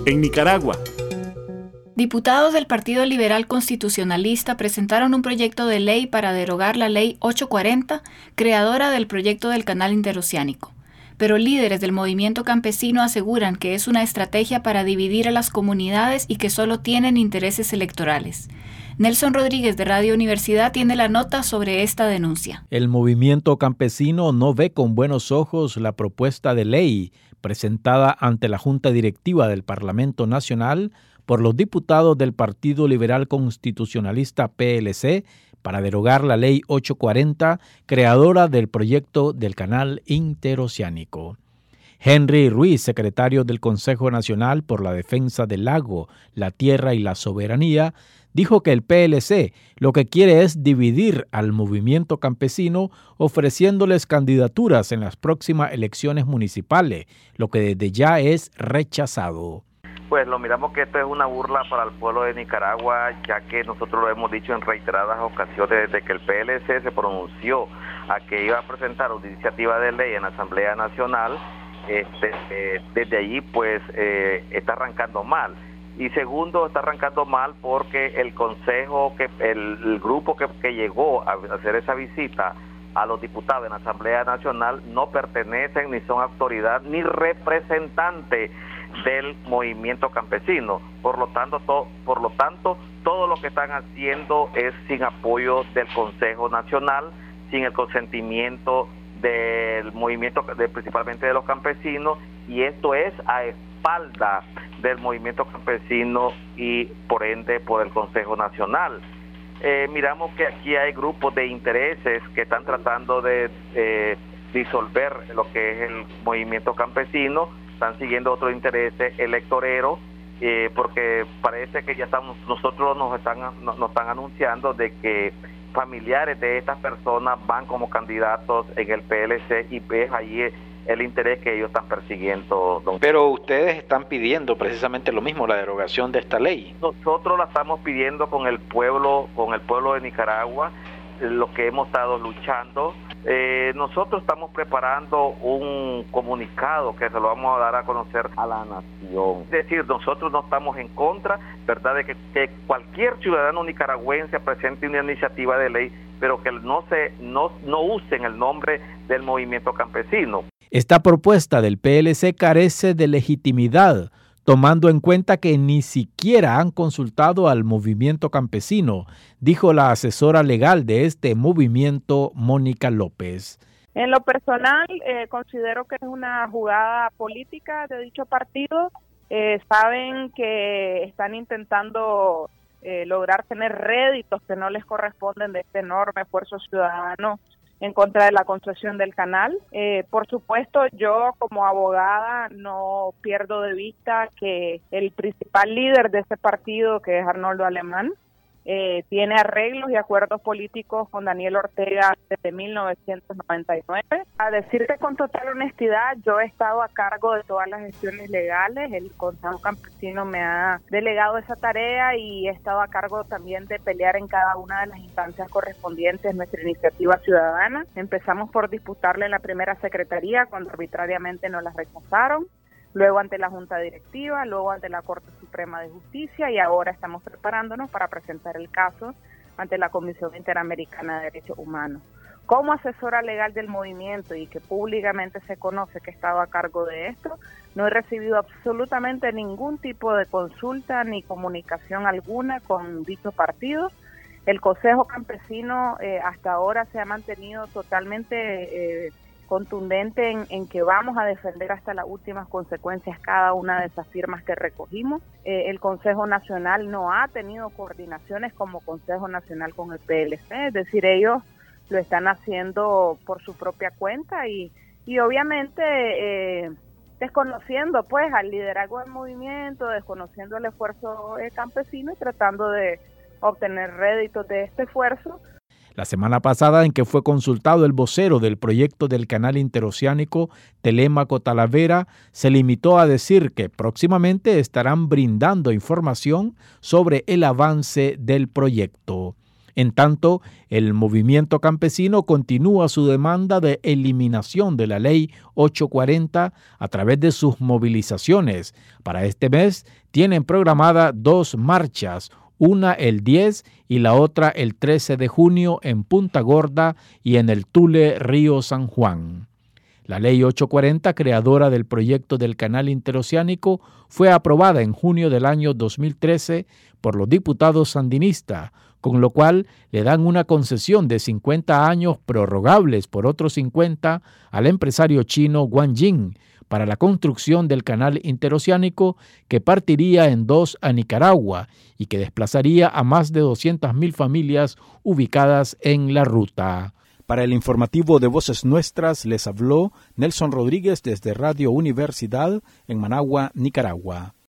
en Nicaragua. Diputados del Partido Liberal Constitucionalista presentaron un proyecto de ley para derogar la Ley 840, creadora del proyecto del Canal Interoceánico. Pero líderes del movimiento campesino aseguran que es una estrategia para dividir a las comunidades y que solo tienen intereses electorales. Nelson Rodríguez de Radio Universidad tiene la nota sobre esta denuncia. El movimiento campesino no ve con buenos ojos la propuesta de ley presentada ante la Junta Directiva del Parlamento Nacional por los diputados del Partido Liberal Constitucionalista PLC para derogar la Ley 840, creadora del proyecto del Canal Interoceánico. Henry Ruiz, secretario del Consejo Nacional por la Defensa del Lago, la Tierra y la Soberanía, dijo que el PLC lo que quiere es dividir al movimiento campesino ofreciéndoles candidaturas en las próximas elecciones municipales, lo que desde ya es rechazado. Pues lo miramos que esto es una burla para el pueblo de Nicaragua, ya que nosotros lo hemos dicho en reiteradas ocasiones desde que el PLC se pronunció a que iba a presentar una iniciativa de ley en la Asamblea Nacional. Desde allí pues está arrancando mal. Y segundo, está arrancando mal porque el consejo, el grupo que llegó a hacer esa visita a los diputados en la Asamblea Nacional no pertenecen ni son autoridad ni representante del movimiento campesino. Por lo tanto, todo lo que están haciendo es sin apoyo del Consejo Nacional, sin el consentimiento del movimiento, principalmente de los campesinos, y esto es a espalda del movimiento campesino y por ende por el Consejo Nacional. Miramos que aquí hay grupos de intereses que están tratando de disolver lo que es el movimiento campesino, están siguiendo otros intereses electoreros, porque parece que ya nosotros nos están anunciando de que familiares de estas personas van como candidatos en el PLC y ves allí el interés que ellos están persiguiendo. Pero ustedes están pidiendo precisamente lo mismo, la derogación de esta ley. Nosotros la estamos pidiendo con el pueblo de Nicaragua, lo que hemos estado luchando. Nosotros estamos preparando un comunicado que se lo vamos a dar a conocer a la nación. Es decir, nosotros no estamos en contra, ¿verdad?, de que cualquier ciudadano nicaragüense presente una iniciativa de ley, pero que no usen el nombre del movimiento campesino. Esta propuesta del PLC carece de legitimidad, tomando en cuenta que ni siquiera han consultado al movimiento campesino, dijo la asesora legal de este movimiento, Mónica López. En lo personal, considero que es una jugada política de dicho partido. Saben que están intentando lograr tener réditos que no les corresponden de este enorme esfuerzo ciudadano en contra de la construcción del canal. Por supuesto, yo como abogada no pierdo de vista que el principal líder de este partido, que es Arnoldo Alemán, tiene arreglos y acuerdos políticos con Daniel Ortega desde 1999. A decirte con total honestidad, yo he estado a cargo de todas las gestiones legales, el Consejo Campesino me ha delegado esa tarea y he estado a cargo también de pelear en cada una de las instancias correspondientes nuestra iniciativa ciudadana. Empezamos por disputarle en la primera secretaría cuando arbitrariamente nos la rechazaron, luego ante la Junta Directiva, luego ante la Corte Suprema de Justicia y ahora estamos preparándonos para presentar el caso ante la Comisión Interamericana de Derechos Humanos. Como asesora legal del movimiento y que públicamente se conoce que he estado a cargo de esto, no he recibido absolutamente ningún tipo de consulta ni comunicación alguna con dicho partido. El Consejo Campesino hasta ahora se ha mantenido totalmente contundente en que vamos a defender hasta las últimas consecuencias cada una de esas firmas que recogimos. El Consejo Nacional no ha tenido coordinaciones como Consejo Nacional con el PLC, es decir, ellos lo están haciendo por su propia cuenta y obviamente desconociendo pues al liderazgo del movimiento, desconociendo el esfuerzo campesino y tratando de obtener réditos de este esfuerzo. La semana pasada, en que fue consultado el vocero del proyecto del Canal Interoceánico, Telémaco Talavera, se limitó a decir que próximamente estarán brindando información sobre el avance del proyecto. En tanto, el movimiento campesino continúa su demanda de eliminación de la Ley 840 a través de sus movilizaciones. Para este mes tienen programada 2 marchas, una el 10 y la otra el 13 de junio en Punta Gorda y en el Tule, Río San Juan. La Ley 840, creadora del proyecto del Canal Interoceánico, fue aprobada en junio del año 2013 por los diputados sandinistas, con lo cual le dan una concesión de 50 años prorrogables por otros 50 al empresario chino Guan Jin para la construcción del Canal Interoceánico que partiría en 2 a Nicaragua y que desplazaría a más de 200.000 familias ubicadas en la ruta. Para el informativo de Voces Nuestras les habló Nelson Rodríguez desde Radio Universidad en Managua, Nicaragua.